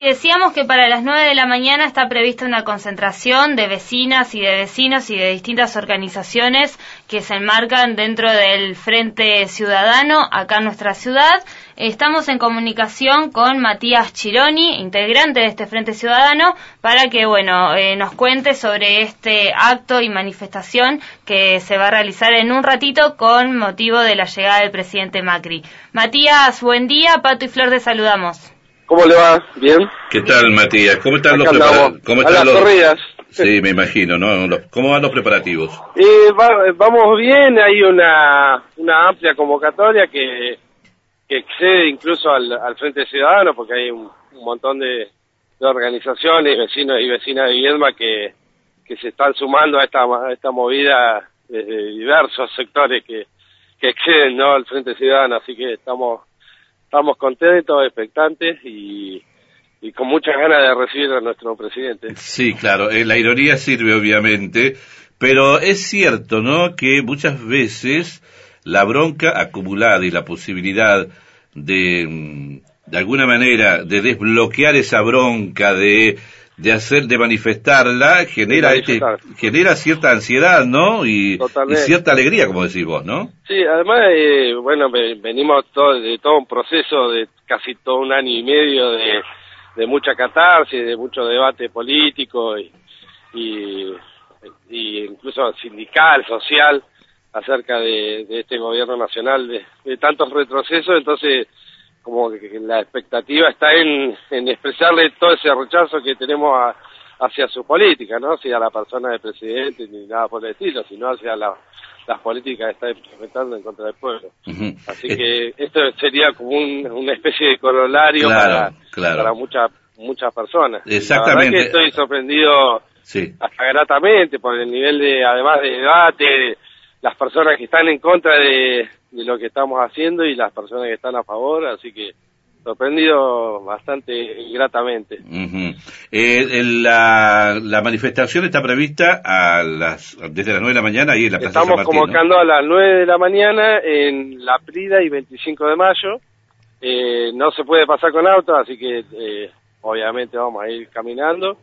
Decíamos que para las 9 de la mañana está prevista una concentración de vecinas y de vecinos y de distintas organizaciones que se enmarcan dentro del Frente Ciudadano acá en nuestra ciudad. Estamos en comunicación con Matías Chironi, integrante de este Frente Ciudadano, para que nos cuente sobre este acto y manifestación que se va a realizar en un ratito con motivo de la llegada del presidente Macri. Matías, buen día. Pato y Flor te saludamos. ¿Cómo le va? ¿Bien? ¿Qué tal, Matías? ¿Cómo están los preparativos? ¿Cómo están los corridas? Sí, me imagino, ¿no? ¿Cómo van los preparativos? Vamos bien, hay una amplia convocatoria que excede incluso al Frente Ciudadano, porque hay un montón de organizaciones, vecinos y vecinas de Viedma que se están sumando a esta movida desde diversos sectores que exceden, ¿no?, al Frente Ciudadano, así que estamos contentos, expectantes y con muchas ganas de recibir a nuestro presidente. Sí, claro, la ironía sirve obviamente, pero es cierto, ¿no?, que muchas veces la bronca acumulada y la posibilidad de alguna manera de desbloquear esa bronca, de manifestarla, genera cierta ansiedad, ¿no? Y cierta alegría, como decís vos, ¿no? Sí, además, venimos de todo un proceso de casi todo un año y medio de mucha catarsis, de mucho debate político y incluso sindical, social, acerca de este gobierno nacional, de tantos retrocesos. Entonces como que la expectativa está en expresarle todo ese rechazo que tenemos hacia su política, no hacia la persona del presidente ni nada por el estilo, sino hacia las políticas que está implementando en contra del pueblo. Uh-huh. Así que esto sería como una especie de corolario para muchas personas. Exactamente. La verdad que estoy sorprendido, sí, hasta gratamente por el nivel además de debate, las personas que están en contra de lo que estamos haciendo y las personas que están a favor, así que sorprendido bastante gratamente. Uh-huh. La manifestación está prevista desde las 9 de la mañana ahí en la Plaza San Martín. Estamos convocando, ¿no?, a las 9 de la mañana en La Prida y 25 de mayo. No se puede pasar con auto, así que obviamente vamos a ir caminando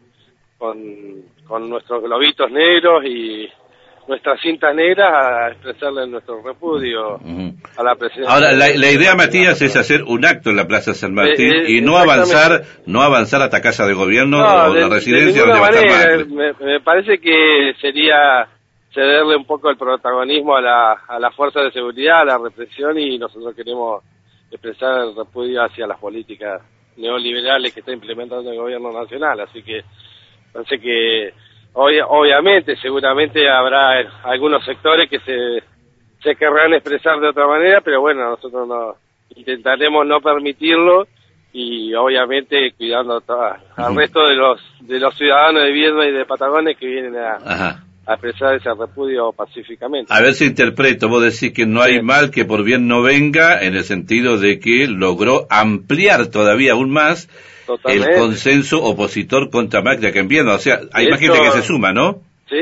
con nuestros globitos negros y nuestras cintas negras a expresarle nuestro repudio a la presidencia. Ahora, la idea, Matías, es hacer un acto en la Plaza San Martín y no avanzar hasta Casa de Gobierno o la residencia donde va a estar Macri. Me parece que sería cederle un poco el protagonismo a la fuerza de seguridad, a la represión, y nosotros queremos expresar el repudio hacia las políticas neoliberales que está implementando el gobierno nacional, así que parece que obviamente, seguramente habrá algunos sectores que se querrán expresar de otra manera, pero bueno, nosotros intentaremos no permitirlo y obviamente cuidando al resto de los ciudadanos de Viedma y de Patagones que vienen a expresar ese repudio pacíficamente. A ver si interpreto, vos decís que no hay mal que por bien no venga, en el sentido de que logró ampliar todavía aún más el consenso opositor contra Macri acá en Viedma, o sea, hay más gente que se suma, ¿no? Sí,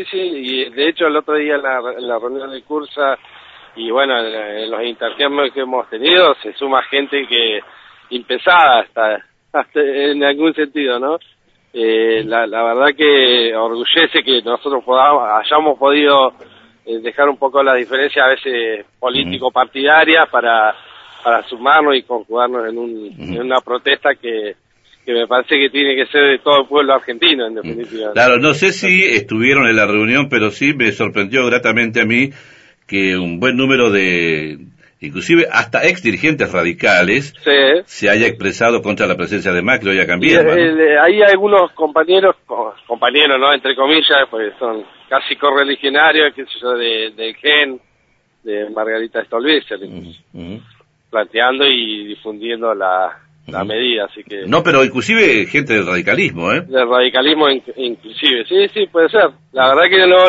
y de hecho el otro día en la reunión de Cursa y bueno, en los intercambios que hemos tenido, se suma gente que impensada hasta en algún sentido, ¿no? La verdad que orgullece que nosotros hayamos podido dejar un poco las diferencias a veces político-partidarias para sumarnos y conjugarnos en una protesta que me parece que tiene que ser de todo el pueblo argentino, en definitiva. Claro, no sé si estuvieron en la reunión, pero sí me sorprendió gratamente a mí que un buen número inclusive hasta ex dirigentes radicales, se haya expresado contra la presencia de Macri hoy acá en Viedma, ¿no? Hay algunos compañeros, ¿no?, entre comillas, pues son casi correligionarios, qué sé yo, del GEN, de Margarita Stolbizer, planteando y difundiendo la medida, así que... No, pero inclusive gente del radicalismo, Del radicalismo inclusive, sí, puede ser. La verdad que no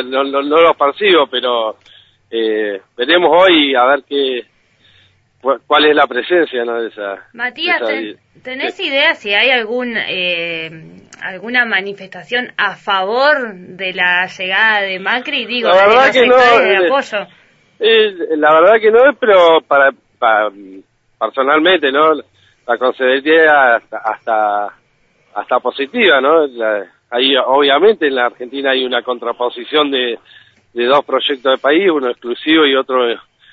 lo percibo, pero veremos hoy a ver cuál es la presencia, ¿no?, de esa... Matías, ¿tenés idea si hay alguna manifestación a favor de la llegada de Macri? Digo, la verdad de los sectores de apoyo. La verdad que no, pero para personalmente, ¿no?, la consideraría hasta positiva, ¿no? Ahí obviamente en la Argentina hay una contraposición de dos proyectos de país, uno exclusivo y otro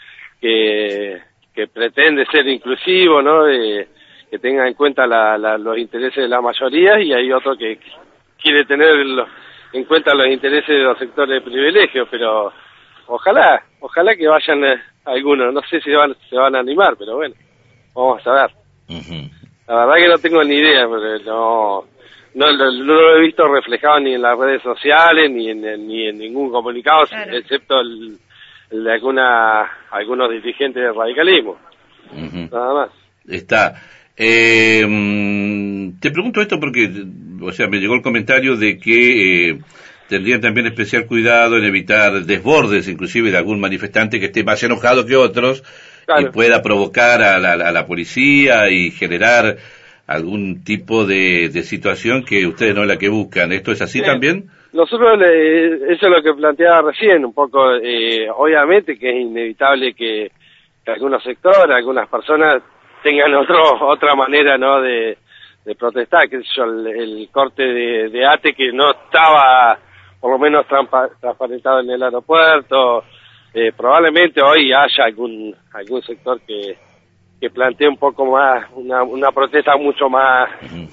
que pretende ser inclusivo, ¿no? Que tenga en cuenta los intereses de la mayoría, y hay otro que quiere tener en cuenta los intereses de los sectores de privilegio, pero ojalá que vayan algunos, no sé si se van a animar, pero bueno, vamos a ver. La verdad que no tengo ni idea, porque no lo he visto reflejado ni en las redes sociales, ni en ningún comunicado, claro, excepto el de algunos dirigentes del radicalismo. Nada más. Está. Te pregunto esto porque, o sea, me llegó el comentario de que tendrían también especial cuidado en evitar desbordes, inclusive de algún manifestante que esté más enojado que otros, claro, y pueda provocar a la policía y generar algún tipo de situación que ustedes no es la que buscan. ¿Esto es así también? Nosotros, eso es lo que planteaba recién, un poco, obviamente que es inevitable que algunos sectores, algunas personas tengan otra manera, ¿no?, de protestar, que el corte de ATE que no estaba por lo menos transparentado en el aeropuerto, probablemente hoy haya algún sector que plantee un poco más, una protesta mucho más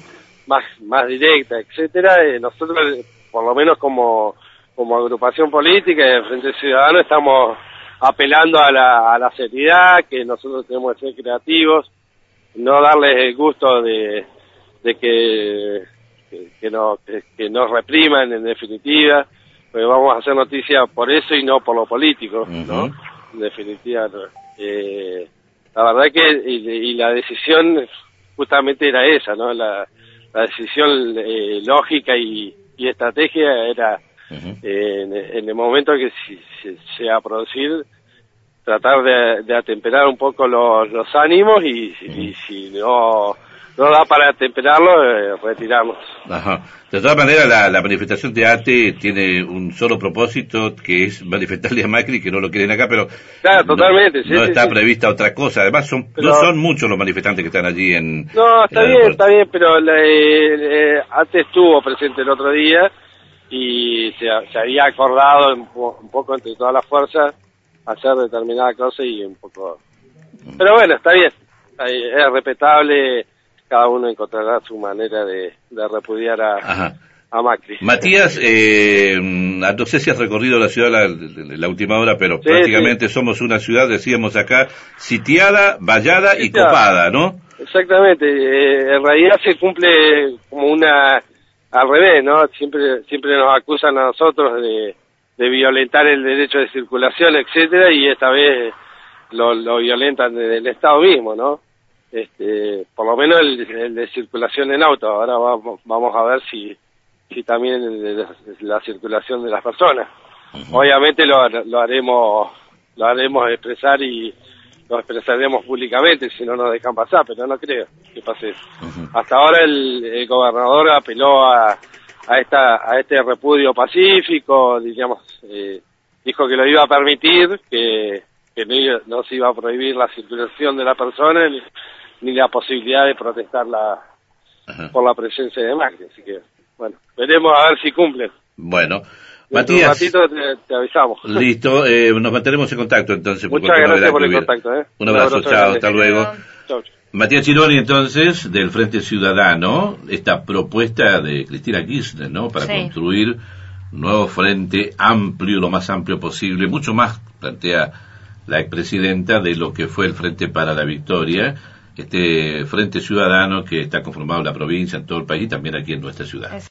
directa, etcétera. Nosotros, por lo menos como agrupación política de Frente Ciudadano, estamos apelando a la seriedad, que nosotros tenemos que ser creativos, no darles el gusto de que nos repriman, en definitiva, porque vamos a hacer noticia por eso y no por lo político, ¿no? En definitiva, la verdad que y la decisión justamente era esa, ¿no? La decisión lógica y estrategia era en el momento que se va a producir, tratar de atemperar un poco los ánimos y si no da para atemperarlo, retirarnos. Ajá. De todas maneras, la manifestación de ATE tiene un solo propósito, que es manifestarle a Macri, que no lo quieren acá, pero claro, totalmente, no está prevista otra cosa. Además, no son muchos los manifestantes que están allí en... No, está bien, pero ATE estuvo presente el otro día y se había acordado un poco entre todas las fuerzas hacer determinada cosa y un poco... Pero bueno, está bien, es respetable, cada uno encontrará su manera de repudiar a Macri. Matías, no sé si has recorrido la ciudad la última hora, pero sí, prácticamente somos una ciudad, decíamos acá, sitiada, vallada y copada, ¿no? Exactamente, en realidad se cumple como al revés, ¿no? Siempre nos acusan a nosotros de violentar el derecho de circulación, etcétera, y esta vez lo violentan desde el Estado mismo, ¿no? Por lo menos el de circulación en auto. Ahora vamos a ver si también la circulación de las personas. Obviamente lo haremos expresar y lo expresaremos públicamente si no nos dejan pasar, pero no creo que pase eso. Hasta ahora el gobernador apeló a este repudio pacífico, digamos, dijo que lo iba a permitir, que no se iba a prohibir la circulación de la persona ni la posibilidad de protestar por la presencia de Macri, así que bueno, veremos a ver si cumplen. Bueno, Matías, un ratito te avisamos. Listo, nos mantenemos en contacto entonces. Muchas gracias por el contacto. Un abrazo, chao, hasta luego. Chao. Matías Chironi, entonces, del Frente Ciudadano, esta propuesta de Cristina Kirchner, ¿no?, para construir un nuevo frente amplio, lo más amplio posible, mucho más, plantea la expresidenta, de lo que fue el Frente para la Victoria, este Frente Ciudadano que está conformado en la provincia, en todo el país y también aquí en nuestra ciudad.